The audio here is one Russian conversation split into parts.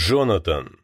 Джонатан.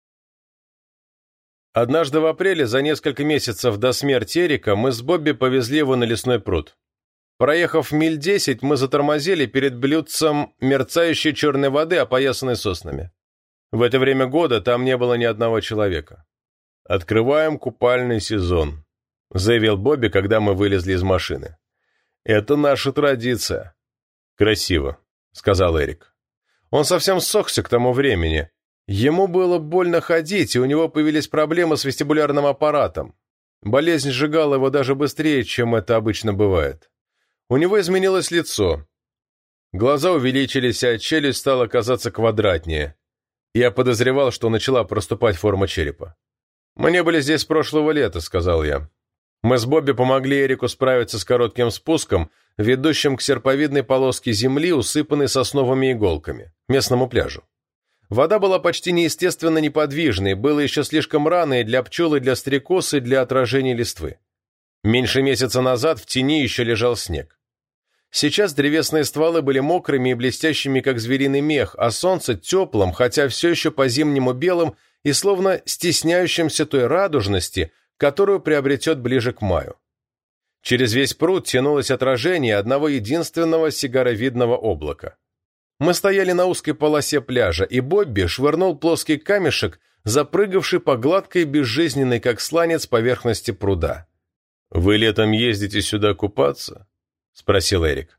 Однажды в апреле, за несколько месяцев до смерти Эрика, мы с Бобби повезли его на лесной пруд. Проехав миль 10, мы затормозили перед блюдцем мерцающей черной воды, опоясанной соснами. В это время года там не было ни одного человека. «Открываем купальный сезон», — заявил Бобби, когда мы вылезли из машины. «Это наша традиция». «Красиво», — сказал Эрик. Он совсем ссохся к тому времени. Ему было больно ходить, и у него появились проблемы с вестибулярным аппаратом. Болезнь сжигала его даже быстрее, чем это обычно бывает. У него изменилось лицо. Глаза увеличились, а челюсть стала казаться квадратнее. Я подозревал, что начала проступать форма черепа. «Мы не были здесь с прошлого лета», — сказал я. Мы с Бобби помогли Эрику справиться с коротким спуском, ведущим к серповидной полоске земли, усыпанной сосновыми иголками, местному пляжу. Вода была почти неестественно неподвижной, было еще слишком рано и для пчел, и для стрекоз, и для отражения листвы. Меньше месяца назад в тени еще лежал снег. Сейчас древесные стволы были мокрыми и блестящими, как звериный мех, а солнце теплым, хотя все еще по-зимнему белым и словно стесняющимся той радужности, которую приобретет ближе к маю. Через весь пруд тянулось отражение одного единственного сигаровидного облака. Мы стояли на узкой полосе пляжа, и Бобби швырнул плоский камешек, запрыгавший по гладкой, безжизненной, как сланец, поверхности пруда. «Вы летом ездите сюда купаться?» — спросил Эрик.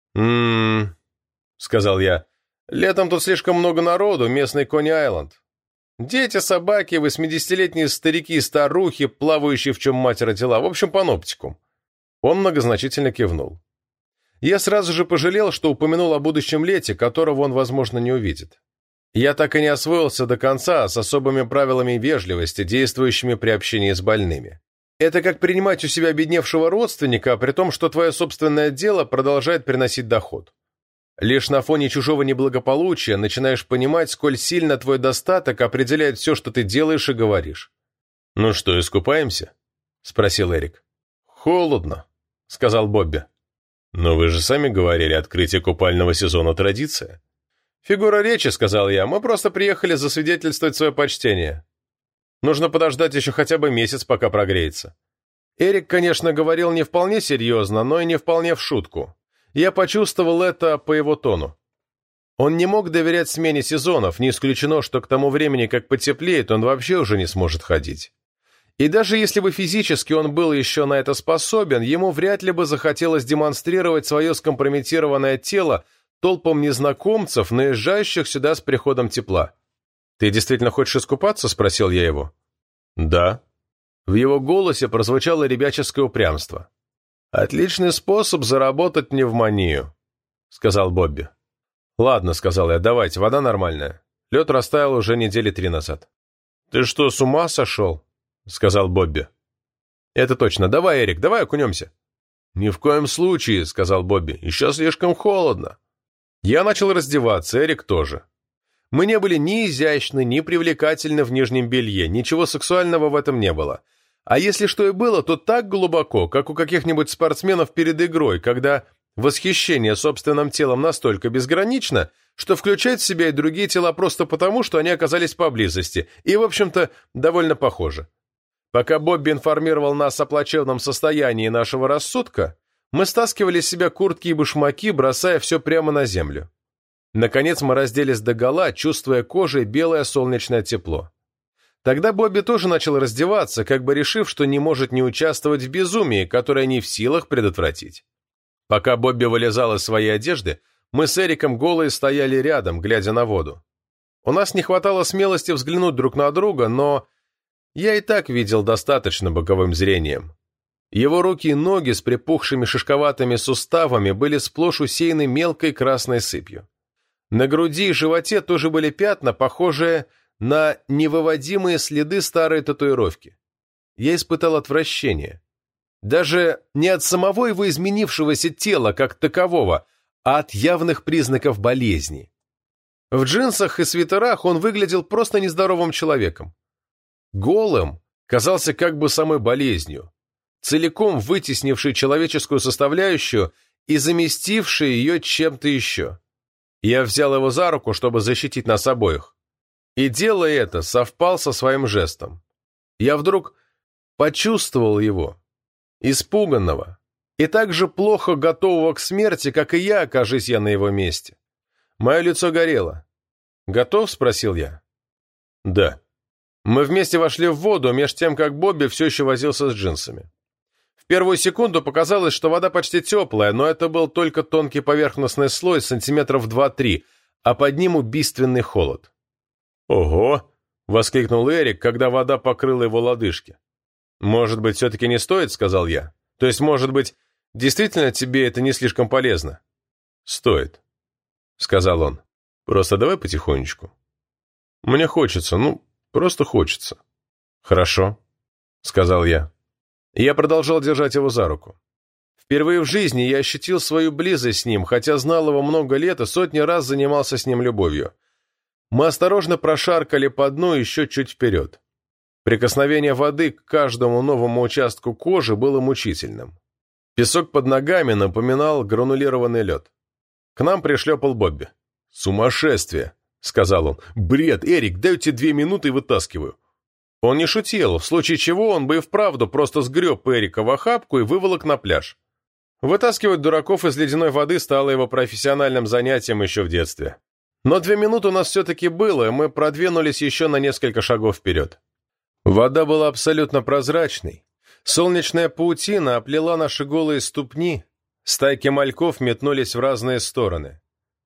Сказал я. «Летом тут слишком много народу, местный Кони-Айленд. Дети, собаки, 80-летние старики и старухи, плавающие в чем мать родила, в общем, паноптикум». Он многозначительно кивнул. Я сразу же пожалел, что упомянул о будущем лете, которого он, возможно, не увидит. Я так и не освоился до конца с особыми правилами вежливости, действующими при общении с больными. Это как принимать у себя обедневшего родственника, при том, что твое собственное дело продолжает приносить доход. Лишь на фоне чужого неблагополучия начинаешь понимать, сколь сильно твой достаток определяет все, что ты делаешь и говоришь. «Ну что, искупаемся?» — спросил Эрик. «Холодно», — сказал Бобби. «Но вы же сами говорили, открытие купального сезона – традиция». «Фигура речи», – сказал я, – «мы просто приехали засвидетельствовать свое почтение. Нужно подождать еще хотя бы месяц, пока прогреется». Эрик, конечно, говорил не вполне серьезно, но и не вполне в шутку. Я почувствовал это по его тону. Он не мог доверять смене сезонов, не исключено, что к тому времени, как потеплеет, он вообще уже не сможет ходить. И даже если бы физически он был еще на это способен, ему вряд ли бы захотелось демонстрировать свое скомпрометированное тело толпам незнакомцев, наезжающих сюда с приходом тепла. «Ты действительно хочешь искупаться?» – спросил я его. «Да». В его голосе прозвучало ребяческое упрямство. «Отличный способ заработать пневмонию», – сказал Бобби. «Ладно», – сказал я, – «давайте, вода нормальная. Лед растаял уже недели 3 назад». «Ты что, с ума сошел?» — сказал Бобби. «Это точно. Давай, Эрик, давай окунемся». «Ни в коем случае», — сказал Бобби. «Еще слишком холодно». Я начал раздеваться, Эрик тоже. Мы не были ни изящны, ни привлекательны в нижнем белье, ничего сексуального в этом не было. А если что и было, то так глубоко, как у каких-нибудь спортсменов перед игрой, когда восхищение собственным телом настолько безгранично, что включает в себя и другие тела просто потому, что они оказались поблизости, и, в общем-то, довольно похожи. Пока Бобби информировал нас о плачевном состоянии нашего рассудка, мы стаскивали с себя куртки и башмаки, бросая все прямо на землю. Наконец мы разделись догола, чувствуя кожей белое солнечное тепло. Тогда Бобби тоже начал раздеваться, как бы решив, что не может не участвовать в безумии, которое не в силах предотвратить. Пока Бобби вылезал из своей одежды, мы с Эриком голые стояли рядом, глядя на воду. У нас не хватало смелости взглянуть друг на друга, но я и так видел достаточно боковым зрением. Его руки и ноги с припухшими шишковатыми суставами были сплошь усеяны мелкой красной сыпью. На груди и животе тоже были пятна, похожие на невыводимые следы старой татуировки. Я испытал отвращение. Даже не от самого его изменившегося тела как такового, а от явных признаков болезни. В джинсах и свитерах он выглядел просто нездоровым человеком. Голым казался как бы самой болезнью, целиком вытеснивший человеческую составляющую и заместивший ее чем-то еще. Я взял его за руку, чтобы защитить нас обоих. И, делая это, совпал со своим жестом. Я вдруг почувствовал его, испуганного, и так же плохо готового к смерти, как и я, окажись я на его месте. Мое лицо горело. «Готов?» — спросил я. «Да». Мы вместе вошли в воду, меж тем, как Бобби все еще возился с джинсами. В первую секунду показалось, что вода почти теплая, но это был только тонкий поверхностный слой сантиметров 2-3, а под ним убийственный холод. «Ого!» — воскликнул Эрик, когда вода покрыла его лодыжки. «Может быть, все-таки не стоит?» — сказал я. «То есть, может быть, действительно тебе это не слишком полезно?» «Стоит», — сказал он. «Просто давай потихонечку. Мне хочется, просто хочется». «Хорошо», — сказал я. Я продолжал держать его за руку. Впервые в жизни я ощутил свою близость с ним, хотя знал его много лет и сотни раз занимался с ним любовью. Мы осторожно прошаркали по дну еще чуть вперед. Прикосновение воды к каждому новому участку кожи было мучительным. Песок под ногами напоминал гранулированный лед. К нам пришлепал Бобби. «Сумасшествие!» — сказал он. «Бред! Эрик, даю тебе 2 минуты и вытаскиваю». Он не шутил, в случае чего он бы и вправду просто сгреб Эрика в охапку и выволок на пляж. Вытаскивать дураков из ледяной воды стало его профессиональным занятием еще в детстве. Но 2 минуты у нас все-таки было, и мы продвинулись еще на несколько шагов вперед. Вода была абсолютно прозрачной. Солнечная паутина оплела наши голые ступни, стайки мальков метнулись в разные стороны.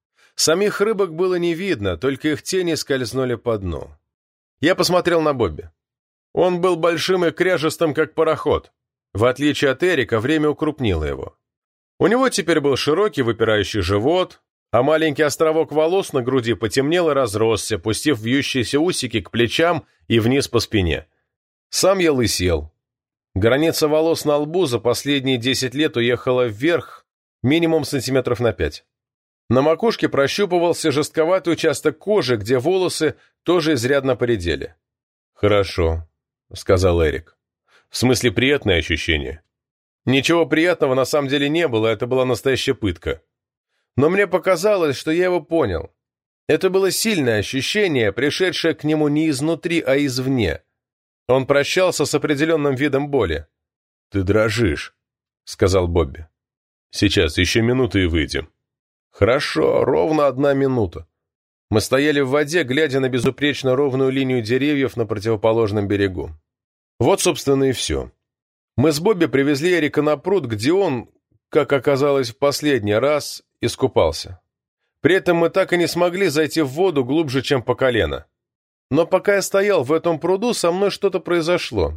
Самих рыбок было не видно, только их тени скользнули по дну. Я посмотрел на Бобби. Он был большим и кряжестым, как пароход. В отличие от Эрика, время укрупнило его. У него теперь был широкий выпирающий живот, а маленький островок волос на груди потемнел и разросся, пустив вьющиеся усики к плечам и вниз по спине. Сам я лысел. Граница волос на лбу за последние 10 лет уехала вверх минимум сантиметров на 5. На макушке прощупывался жестковатый участок кожи, где волосы тоже изрядно поредели. «Хорошо», — сказал Эрик. «В смысле, приятное ощущение». Ничего приятного на самом деле не было, это была настоящая пытка. Но мне показалось, что я его понял. Это было сильное ощущение, пришедшее к нему не изнутри, а извне. Он прощался с определенным видом боли. «Ты дрожишь», — сказал Бобби. «Сейчас еще минуту и выйдем». «Хорошо, ровно 1 минута». Мы стояли в воде, глядя на безупречно ровную линию деревьев на противоположном берегу. Вот, собственно, и все. Мы с Бобби привезли Эрика на пруд, где он, как оказалось в последний раз, искупался. При этом мы так и не смогли зайти в воду глубже, чем по колено. Но пока я стоял в этом пруду, со мной что-то произошло.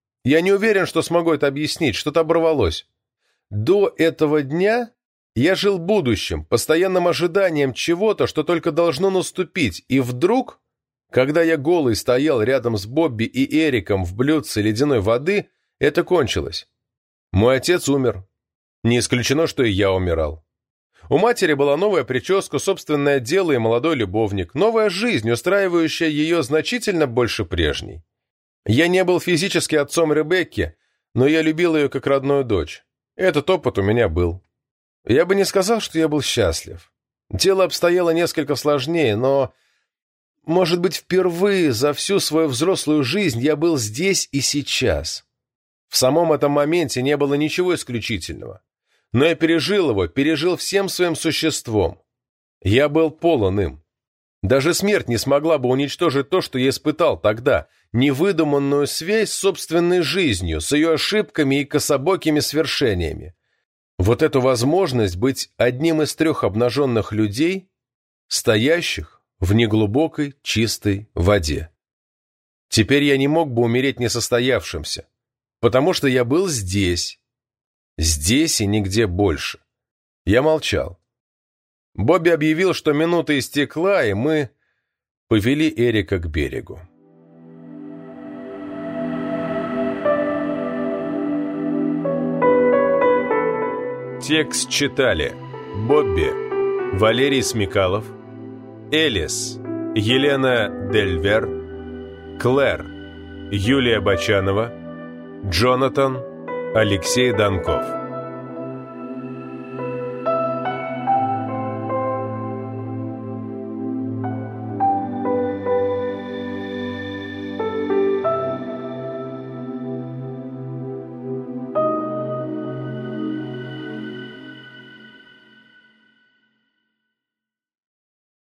Я не уверен, что смогу это объяснить, что-то оборвалось. До этого дня я жил будущим, постоянным ожиданием чего-то, что только должно наступить, и вдруг, когда я голый стоял рядом с Бобби и Эриком в блюдце ледяной воды, это кончилось. Мой отец умер. Не исключено, что и я умирал. У матери была новая прическа, собственное дело и молодой любовник, новая жизнь, устраивающая ее значительно больше прежней. Я не был физически отцом Ребекки, но я любил ее как родную дочь. Этот опыт у меня был. Я бы не сказал, что я был счастлив. Дело обстояло несколько сложнее, но, может быть, впервые за всю свою взрослую жизнь я был здесь и сейчас. В самом этом моменте не было ничего исключительного. Но я пережил его, пережил всем своим существом. Я был полон им. Даже смерть не смогла бы уничтожить то, что я испытал тогда, невыдуманную связь с собственной жизнью, с ее ошибками и кособокими свершениями. Вот эту возможность быть одним из 3 обнаженных людей, стоящих в неглубокой чистой воде. Теперь я не мог бы умереть несостоявшимся, потому что я был здесь. Здесь и нигде больше. Я молчал. Бобби объявил, что минута истекла, и мы повели Эрика к берегу. Текст читали Бобби Валерий Смекалов, Элис Елена Дельвер, Клэр Юлия Бочанова, Джонатан Алексей Донков.